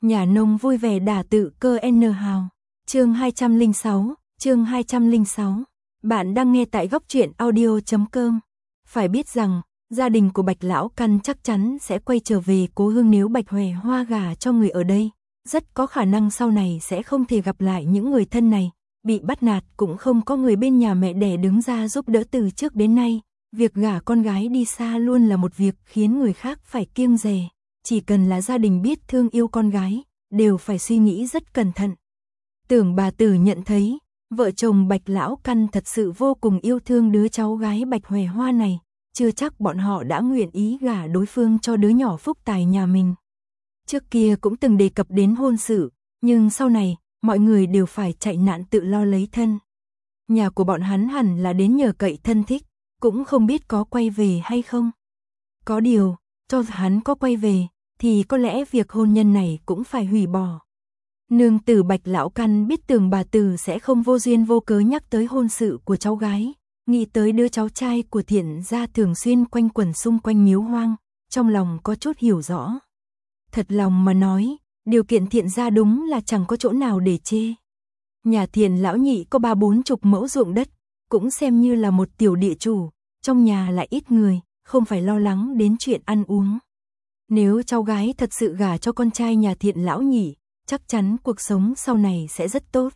Nhà nông vui vẻ đả tự cơ N hào. Chương 206. Bạn đang nghe tại góc truyện audio.com. Phải biết rằng, gia đình của Bạch Lão Căn chắc chắn sẽ quay trở về cố hương nếu Bạch Hòe Hoa gả cho người ở đây. Rất có khả năng sau này sẽ không thể gặp lại những người thân này. Bị bắt nạt cũng không có người bên nhà mẹ đẻ đứng ra giúp đỡ từ trước đến nay. Việc gả con gái đi xa luôn là một việc khiến người khác phải kiêng dè. Chỉ cần là gia đình biết thương yêu con gái, đều phải suy nghĩ rất cẩn thận. Tưởng bà Tử nhận thấy, vợ chồng Bạch Lão Căn thật sự vô cùng yêu thương đứa cháu gái Bạch Hòe Hoa này, chưa chắc bọn họ đã nguyện ý gả đối phương cho đứa nhỏ phúc tài nhà mình. Trước kia cũng từng đề cập đến hôn sự, nhưng sau này, mọi người đều phải chạy nạn tự lo lấy thân. Nhà của bọn hắn hẳn là đến nhờ cậy thân thích, cũng không biết có quay về hay không. Có điều, cho hắn có quay về, thì có lẽ việc hôn nhân này cũng phải hủy bỏ. Nương tử Bạch Lão Căn biết Tưởng bà Tử sẽ không vô duyên vô cớ nhắc tới hôn sự của cháu gái, nghĩ tới đứa cháu trai của Thiện gia thường xuyên quanh quẩn xung quanh miếu hoang, trong lòng có chút hiểu rõ. Thật lòng mà nói, điều kiện Thiện gia đúng là chẳng có chỗ nào để chê. Nhà Thiện lão nhị có 30-40 mẫu ruộng đất, cũng xem như là một tiểu địa chủ, trong nhà lại ít người, không phải lo lắng đến chuyện ăn uống. Nếu cháu gái thật sự gả cho con trai nhà Thiện lão nhị, chắc chắn cuộc sống sau này sẽ rất tốt.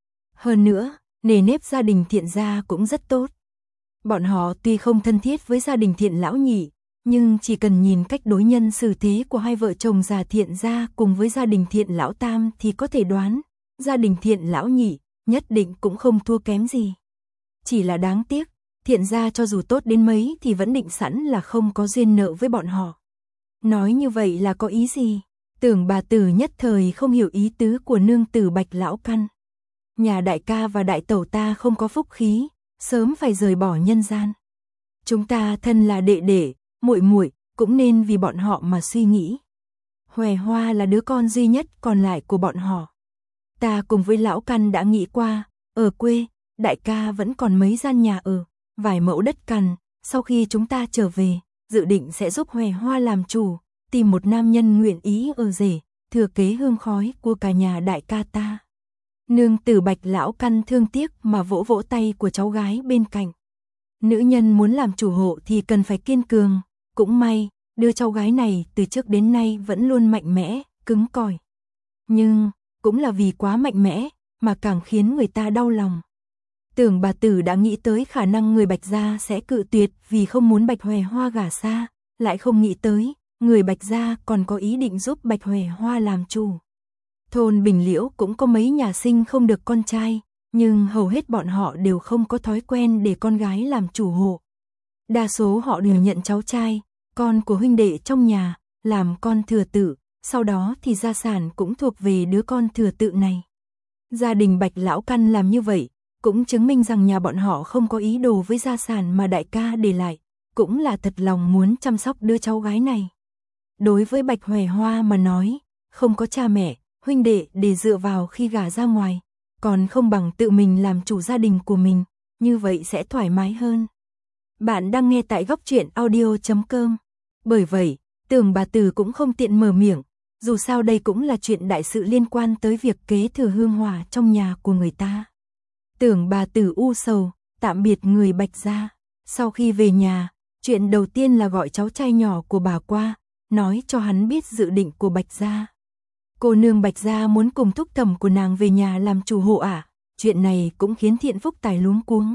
Hơn nữa, nề nếp gia đình Thiện gia cũng rất tốt. Bọn họ tuy không thân thiết với gia đình Thiện lão nhị, nhưng chỉ cần nhìn cách đối nhân xử thế của hai vợ chồng già Thiện gia cùng với gia đình Thiện lão tam thì có thể đoán, gia đình Thiện lão nhị nhất định cũng không thua kém gì. Chỉ là đáng tiếc, Thiện gia cho dù tốt đến mấy thì vẫn định sẵn là không có duyên nợ với bọn họ. Nói như vậy là có ý gì? Tưởng bà Tử nhất thời không hiểu ý tứ của nương tử Bạch Lão Căn. Nhà đại ca và đại tẩu ta không có phúc khí, sớm phải rời bỏ nhân gian. Chúng ta thân là đệ đệ, muội muội, cũng nên vì bọn họ mà suy nghĩ. Hòe Hoa là đứa con duy nhất còn lại của bọn họ. Ta cùng với Lão Căn đã nghĩ qua, ở quê, đại ca vẫn còn mấy gian nhà ở, vài mẫu đất cằn, sau khi chúng ta trở về, dự định sẽ giúp Hòe Hoa làm chủ, tìm một nam nhân nguyện ý ở rể, thừa kế hương khói của cả nhà đại ca ta. Nương tử Bạch Lão Căn thương tiếc mà vỗ vỗ tay của cháu gái bên cạnh. Nữ nhân muốn làm chủ hộ thì cần phải kiên cường, cũng may, đứa cháu gái này từ trước đến nay vẫn luôn mạnh mẽ, cứng cỏi. Nhưng, cũng là vì quá mạnh mẽ, mà càng khiến người ta đau lòng. Tưởng bà Tử đã nghĩ tới khả năng người Bạch gia sẽ cự tuyệt vì không muốn Bạch Hòe Hoa gả xa, lại không nghĩ tới, người Bạch gia còn có ý định giúp Bạch Hòe Hoa làm chủ. Thôn Bình Liễu cũng có mấy nhà sinh không được con trai, nhưng hầu hết bọn họ đều không có thói quen để con gái làm chủ hộ. Đa số họ đều nhận cháu trai, con của huynh đệ trong nhà, làm con thừa tự, sau đó thì gia sản cũng thuộc về đứa con thừa tự này. Gia đình Bạch Lão Căn làm như vậy, cũng chứng minh rằng nhà bọn họ không có ý đồ với gia sản mà đại ca để lại, cũng là thật lòng muốn chăm sóc đứa cháu gái này. Đối với Bạch Hòe Hoa mà nói, không có cha mẹ, huynh đệ để dựa vào khi gả ra ngoài, còn không bằng tự mình làm chủ gia đình của mình, như vậy sẽ thoải mái hơn. Bạn đang nghe tại góc truyện audio.com. Bởi vậy, Tưởng bà Tử cũng không tiện mở miệng, dù sao đây cũng là chuyện đại sự liên quan tới việc kế thừa hương hỏa trong nhà của người ta. Tưởng bà Tử u sầu, tạm biệt người Bạch gia. Sau khi về nhà, chuyện đầu tiên là gọi cháu trai nhỏ của bà qua, nói cho hắn biết dự định của Bạch gia. Cô nương Bạch gia muốn cùng thúc thẩm của nàng về nhà làm chủ hộ à? Chuyện này cũng khiến Thiện Phúc Tài luống cuống.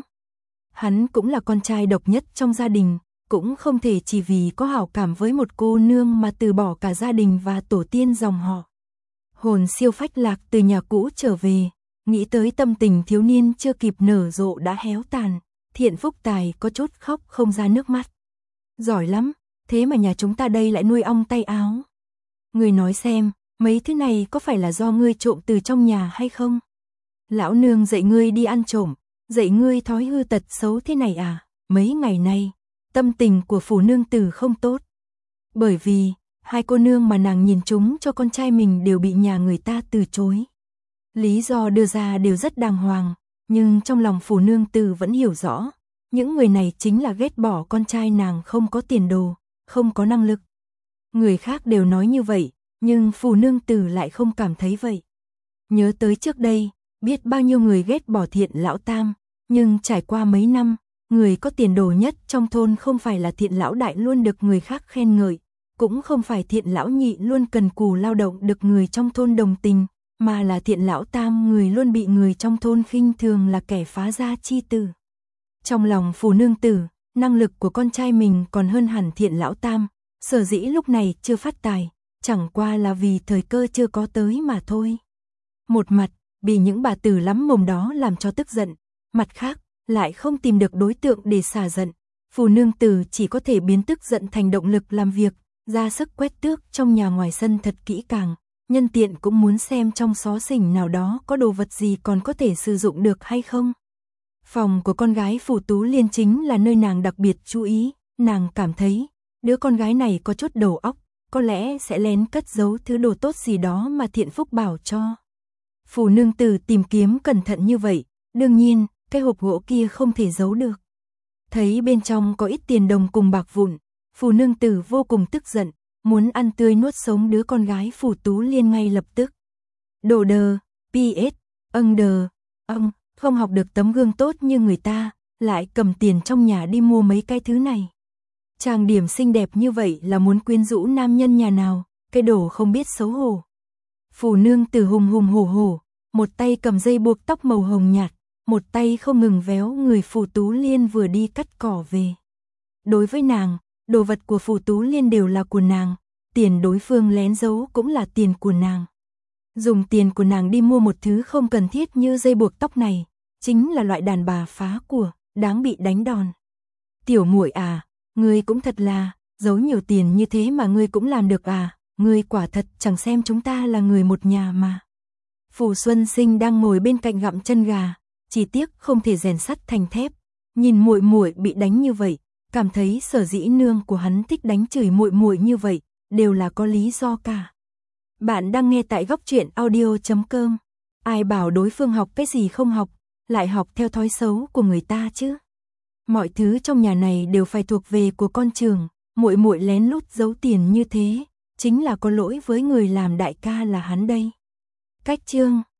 Hắn cũng là con trai độc nhất trong gia đình, cũng không thể chỉ vì có hảo cảm với một cô nương mà từ bỏ cả gia đình và tổ tiên dòng họ. Hồn siêu phách lạc từ nhà cũ trở về, nghĩ tới tâm tình thiếu niên chưa kịp nở rộ đã héo tàn, Thiện Phúc Tài có chút khóc không ra nước mắt. Giỏi lắm, thế mà nhà chúng ta đây lại nuôi ong tay áo. Ngươi nói xem, mấy thứ này có phải là do ngươi trộm từ trong nhà hay không? Lão nương dạy ngươi đi ăn trộm, dạy ngươi thói hư tật xấu thế này à? Mấy ngày nay, tâm tình của phủ nương tử không tốt. Bởi vì, hai cô nương mà nàng nhìn chúng cho con trai mình đều bị nhà người ta từ chối. Lý do đưa ra đều rất đàng hoàng, nhưng trong lòng phủ nương tử vẫn hiểu rõ, những người này chính là ghét bỏ con trai nàng không có tiền đồ, không có năng lực. Người khác đều nói như vậy, nhưng Phù nương tử lại không cảm thấy vậy. Nhớ tới trước đây, biết bao nhiêu người ghét bỏ Thiện lão tam, nhưng trải qua mấy năm, người có tiền đồ nhất trong thôn không phải là Thiện lão đại luôn được người khác khen ngợi, cũng không phải Thiện lão nhị luôn cần cù lao động được người trong thôn đồng tình, mà là Thiện lão tam người luôn bị người trong thôn khinh thường là kẻ phá gia chi tử. Trong lòng Phù nương tử, năng lực của con trai mình còn hơn hẳn Thiện lão tam, sở dĩ lúc này chưa phát tài, chẳng qua là vì thời cơ chưa có tới mà thôi. Một mặt, bị những bà tử lắm mồm đó làm cho tức giận, mặt khác, lại không tìm được đối tượng để xả giận. Phù nương tử chỉ có thể biến tức giận thành động lực làm việc, ra sức quét tước trong nhà ngoài sân thật kỹ càng, nhân tiện cũng muốn xem trong xó xỉnh nào đó có đồ vật gì còn có thể sử dụng được hay không. Phòng của con gái Phù Tú Liên chính là nơi nàng đặc biệt chú ý, nàng cảm thấy, đứa con gái này có chút đầu óc, có lẽ sẽ lén cất giấu thứ đồ tốt gì đó mà Thiện Phúc bảo cho. Phù nương tử tìm kiếm cẩn thận như vậy, đương nhiên, cái hộp gỗ kia không thể giấu được. Thấy bên trong có ít tiền đồng cùng bạc vụn, Phù nương tử vô cùng tức giận, muốn ăn tươi nuốt sống đứa con gái Phù Tú Liên ngay lập tức. Đồ đờ, PS, đờ, không học được tấm gương tốt như người ta, lại cầm tiền trong nhà đi mua mấy cái thứ này. Trang điểm xinh đẹp như vậy là muốn quyến rũ nam nhân nhà nào, cái đồ không biết xấu hổ. Phù nương tử hùng hùng hổ hổ, một tay cầm dây buộc tóc màu hồng nhạt, một tay không ngừng véo người Phù Tú Liên vừa đi cắt cỏ về. Đối với nàng, đồ vật của Phù Tú Liên đều là của nàng, tiền đối phương lén giấu cũng là tiền của nàng. Dùng tiền của nàng đi mua một thứ không cần thiết như dây buộc tóc này, chính là loại đàn bà phá của, đáng bị đánh đòn. Tiểu muội à, ngươi cũng thật là, giấu nhiều tiền như thế mà ngươi cũng làm được à, ngươi quả thật chẳng xem chúng ta là người một nhà mà. Phù Xuân Sinh đang ngồi bên cạnh gặm chân gà, chỉ tiếc không thể rèn sắt thành thép, nhìn muội muội bị đánh như vậy, cảm thấy sở dĩ nương của hắn thích đánh chửi muội muội như vậy, đều là có lý do cả. Bạn đang nghe tại góc truyện audio.com. Ai bảo đối phương học cái gì không học, lại học theo thói xấu của người ta chứ. Mọi thứ trong nhà này đều phải thuộc về của con trưởng, muội muội lén lút giấu tiền như thế, chính là có lỗi với người làm đại ca là hắn đây. Cách chương